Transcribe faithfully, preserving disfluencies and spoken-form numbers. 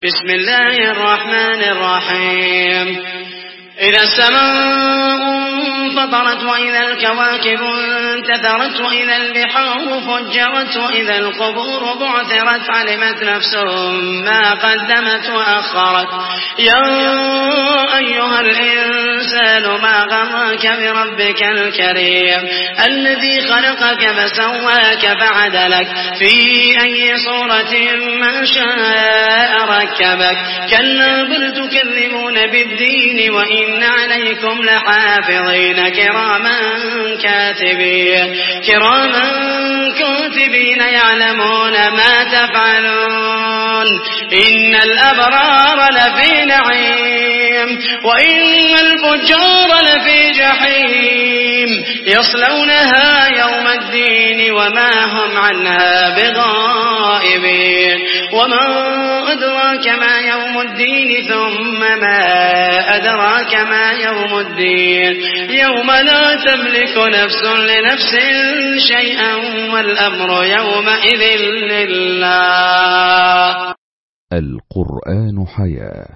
بسم الله الرحمن الرحيم. إذا السماء انفطرت وإذا الكواكب انتثرت وإذا البحار فجرت وإذا القبور بعثرت علمت نفس ما قدمت وأخرت. يا أيها الإنسان ما غرك بربك الكريم الذي خلقك فسواك فعدلك في أي صورة ما شاء ركبك. كلا بل تكذبون بالدين وإن عليكم لحافظين كراما كاتبين كراما كاتبين يعلمون ما تفعلون. إن الأبرار لفي نعيم وإن الفجار لفي جحيم يصلونها يوم الدين وما هم عنها بغائبين. وما أدراك ما يوم الدين ثم ما أدراك ما يوم الدين يوم لا تملك نفس لنفس شيئا والأمر يومئذ لله. القرآن حياة.